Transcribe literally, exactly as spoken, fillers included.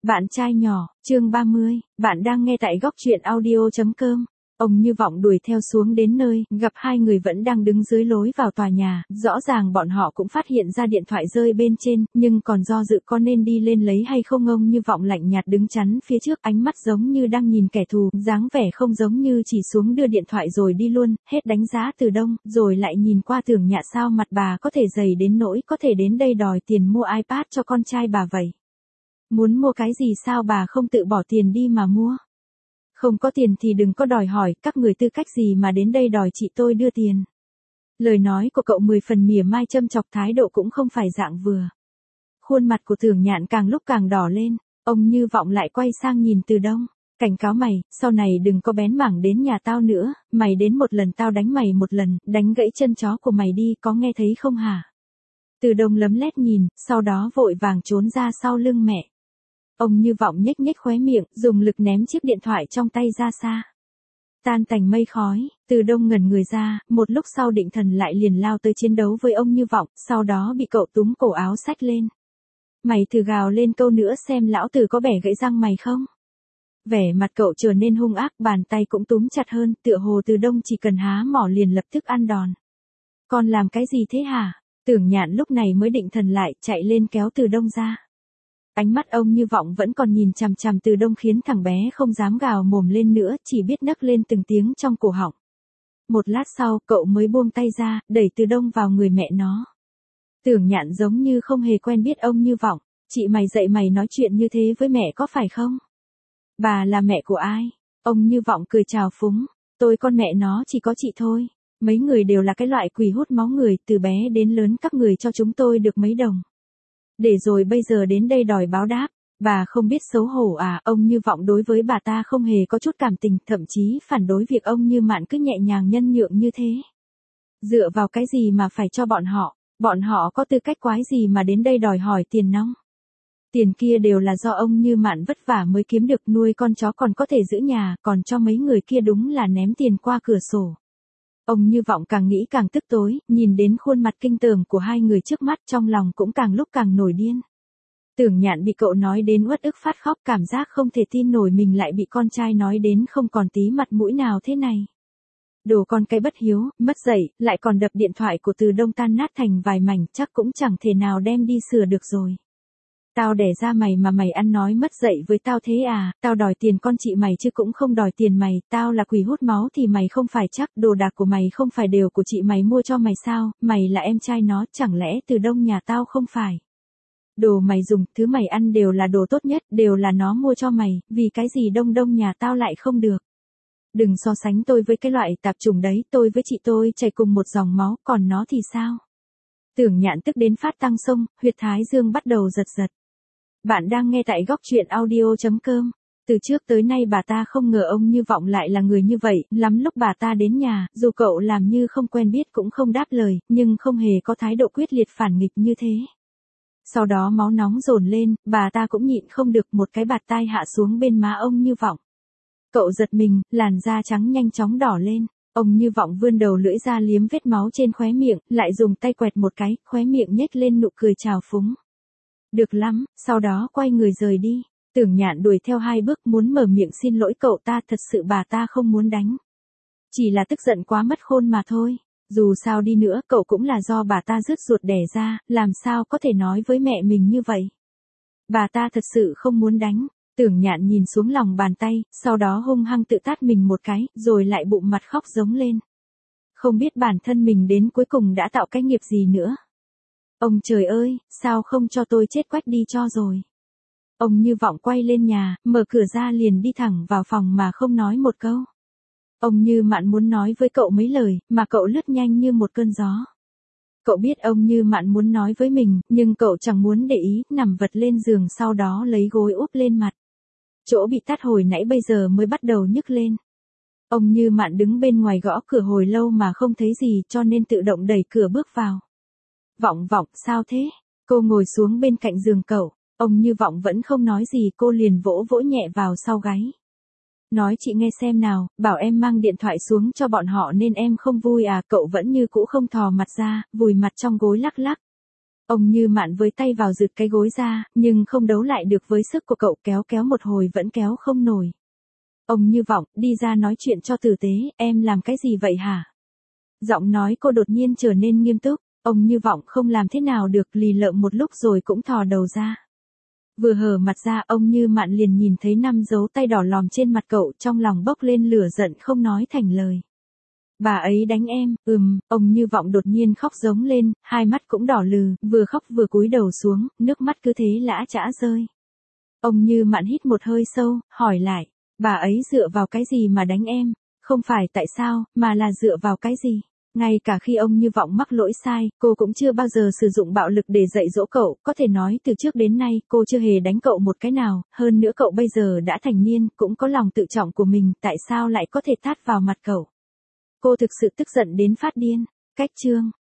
Bạn trai nhỏ, chương ba mươi, bạn đang nghe tại góc truyện audio chấm com. Ông Như Vọng đuổi theo xuống đến nơi, gặp hai người vẫn đang đứng dưới lối vào tòa nhà, rõ ràng bọn họ cũng phát hiện ra điện thoại rơi bên trên, nhưng còn do dự có nên đi lên lấy hay không. Ông Như Vọng lạnh nhạt đứng chắn phía trước, ánh mắt giống như đang nhìn kẻ thù, dáng vẻ không giống như chỉ xuống đưa điện thoại rồi đi luôn, hết đánh giá Từ Đông, rồi lại nhìn qua Tưởng Nhạn. Sao mặt bà có thể dày đến nỗi có thể đến đây đòi tiền mua iPad cho con trai bà vậy? Muốn mua cái gì sao bà không tự bỏ tiền đi mà mua? Không có tiền thì đừng có đòi hỏi, các người tư cách gì mà đến đây đòi chị tôi đưa tiền. Lời nói của cậu mười phần mỉa mai châm chọc, thái độ cũng không phải dạng vừa. Khuôn mặt của Tưởng Nhạn càng lúc càng đỏ lên, ông Như Vọng lại quay sang nhìn Từ Đông, cảnh cáo mày, sau này đừng có bén mảng đến nhà tao nữa, mày đến một lần tao đánh mày một lần, đánh gãy chân chó của mày đi, có nghe thấy không hả? Từ Đông lấm lét nhìn, sau đó vội vàng trốn ra sau lưng mẹ. Ông Như Vọng nhếch nhếch khóe miệng, dùng lực ném chiếc điện thoại trong tay ra xa. Tan tành mây khói, Từ Đông ngẩn người ra, một lúc sau định thần lại liền lao tới chiến đấu với ông Như Vọng, sau đó bị cậu túm cổ áo xách lên. Mày thử gào lên câu nữa xem lão tử có bẻ gãy răng mày không? Vẻ mặt cậu trở nên hung ác, bàn tay cũng túm chặt hơn, tựa hồ Từ Đông chỉ cần há mỏ liền lập tức ăn đòn. Con làm cái gì thế hả? Tưởng Nhạn lúc này mới định thần lại, chạy lên kéo Từ Đông ra. Ánh mắt ông Như Vọng vẫn còn nhìn chằm chằm Từ Đông khiến thằng bé không dám gào mồm lên nữa, chỉ biết nấc lên từng tiếng trong cổ họng. Một lát sau, cậu mới buông tay ra, đẩy Từ Đông vào người mẹ nó. Tưởng Nhạn giống như không hề quen biết ông Như Vọng, chị mày dạy mày nói chuyện như thế với mẹ có phải không? Bà là mẹ của ai? Ông Như Vọng cười chào phúng, tôi con mẹ nó chỉ có chị thôi, mấy người đều là cái loại quỷ hút máu người, từ bé đến lớn các người cho chúng tôi được mấy đồng. Để rồi bây giờ đến đây đòi báo đáp, bà không biết xấu hổ à? Ông Như Vọng đối với bà ta không hề có chút cảm tình, thậm chí phản đối việc ông Như Mạn cứ nhẹ nhàng nhân nhượng như thế. Dựa vào cái gì mà phải cho bọn họ, bọn họ có tư cách quái gì mà đến đây đòi hỏi tiền nong? Tiền kia đều là do ông Như Mạn vất vả mới kiếm được, nuôi con chó còn có thể giữ nhà, còn cho mấy người kia đúng là ném tiền qua cửa sổ. Ông Như Vọng càng nghĩ càng tức tối, nhìn đến khuôn mặt kinh tởm của hai người trước mắt trong lòng cũng càng lúc càng nổi điên. Tưởng Nhạn bị cậu nói đến uất ức phát khóc, cảm giác không thể tin nổi mình lại bị con trai nói đến không còn tí mặt mũi nào thế này. Đồ con cái bất hiếu, mất dạy, lại còn đập điện thoại của Từ Đông tan nát thành vài mảnh, chắc cũng chẳng thể nào đem đi sửa được rồi. Tao đẻ ra mày mà mày ăn nói mất dạy với tao thế à? Tao đòi tiền con chị mày chứ cũng không đòi tiền mày, tao là quỷ hút máu thì mày không phải chắc, đồ đạc của mày không phải đều của chị mày mua cho mày sao? Mày là em trai nó, chẳng lẽ Từ Đông nhà tao không phải? Đồ mày dùng, thứ mày ăn đều là đồ tốt nhất, đều là nó mua cho mày, vì cái gì Đông Đông nhà tao lại không được? Đừng so sánh tôi với cái loại tạp chủng đấy, tôi với chị tôi chảy cùng một dòng máu, còn nó thì sao? Tưởng Nhạn tức đến phát tăng sông, huyệt thái dương bắt đầu giật giật. Bạn đang nghe tại góc truyện audio chấm com. Từ trước tới nay bà ta không ngờ ông Như Vọng lại là người như vậy, lắm lúc bà ta đến nhà, dù cậu làm như không quen biết cũng không đáp lời, nhưng không hề có thái độ quyết liệt phản nghịch như thế. Sau đó máu nóng dồn lên, bà ta cũng nhịn không được, một cái bạt tai hạ xuống bên má ông Như Vọng. Cậu giật mình, làn da trắng nhanh chóng đỏ lên, ông Như Vọng vươn đầu lưỡi ra liếm vết máu trên khóe miệng, lại dùng tay quẹt một cái, khóe miệng nhếch lên nụ cười trào phúng. Được lắm, sau đó quay người rời đi. Tưởng Nhạn đuổi theo hai bước muốn mở miệng xin lỗi cậu ta, thật sự bà ta không muốn đánh. Chỉ là tức giận quá mất khôn mà thôi. Dù sao đi nữa, cậu cũng là do bà ta rứt ruột đẻ ra, làm sao có thể nói với mẹ mình như vậy. Bà ta thật sự không muốn đánh. Tưởng Nhạn nhìn xuống lòng bàn tay, sau đó hung hăng tự tát mình một cái, rồi lại bụng mặt khóc giống lên. Không biết bản thân mình đến cuối cùng đã tạo cái nghiệp gì nữa. Ông trời ơi, sao không cho tôi chết quách đi cho rồi. Ông Như Vọng quay lên nhà, mở cửa ra liền đi thẳng vào phòng mà không nói một câu. Ông Như Mạn muốn nói với cậu mấy lời, mà cậu lướt nhanh như một cơn gió. Cậu biết ông Như Mạn muốn nói với mình, nhưng cậu chẳng muốn để ý, nằm vật lên giường sau đó lấy gối úp lên mặt. Chỗ bị tát hồi nãy bây giờ mới bắt đầu nhức lên. Ông Như Mạn đứng bên ngoài gõ cửa hồi lâu mà không thấy gì, cho nên tự động đẩy cửa bước vào. Vọng Vọng, sao thế? Cô ngồi xuống bên cạnh giường cậu, ông Như Vọng vẫn không nói gì, cô liền vỗ vỗ nhẹ vào sau gáy. Nói chị nghe xem nào, bảo em mang điện thoại xuống cho bọn họ nên em không vui à? Cậu vẫn như cũ không thò mặt ra, vùi mặt trong gối lắc lắc. Ông Như Mạn với tay vào giựt cái gối ra, nhưng không đấu lại được với sức của cậu, kéo kéo một hồi vẫn kéo không nổi. Ông Như Vọng, đi ra nói chuyện cho tử tế, em làm cái gì vậy hả? Giọng nói cô đột nhiên trở nên nghiêm túc, ông Như Vọng không làm thế nào được, lì lợm một lúc rồi cũng thò đầu ra. Vừa hở mặt ra, ông Như Mạn liền nhìn thấy năm dấu tay đỏ lòm trên mặt cậu, trong lòng bốc lên lửa giận không nói thành lời. Bà ấy đánh em, ừm, ông Như Vọng đột nhiên khóc giống lên, hai mắt cũng đỏ lừ, vừa khóc vừa cúi đầu xuống, nước mắt cứ thế lã chã rơi. Ông Như Mạn hít một hơi sâu, hỏi lại, bà ấy dựa vào cái gì mà đánh em? Không phải tại sao, mà là dựa vào cái gì? Ngay cả khi ông Như Vọng mắc lỗi sai, cô cũng chưa bao giờ sử dụng bạo lực để dạy dỗ cậu, có thể nói từ trước đến nay cô chưa hề đánh cậu một cái nào, hơn nữa cậu bây giờ đã thành niên, cũng có lòng tự trọng của mình, tại sao lại có thể tát vào mặt cậu? Cô thực sự tức giận đến phát điên. Cách chương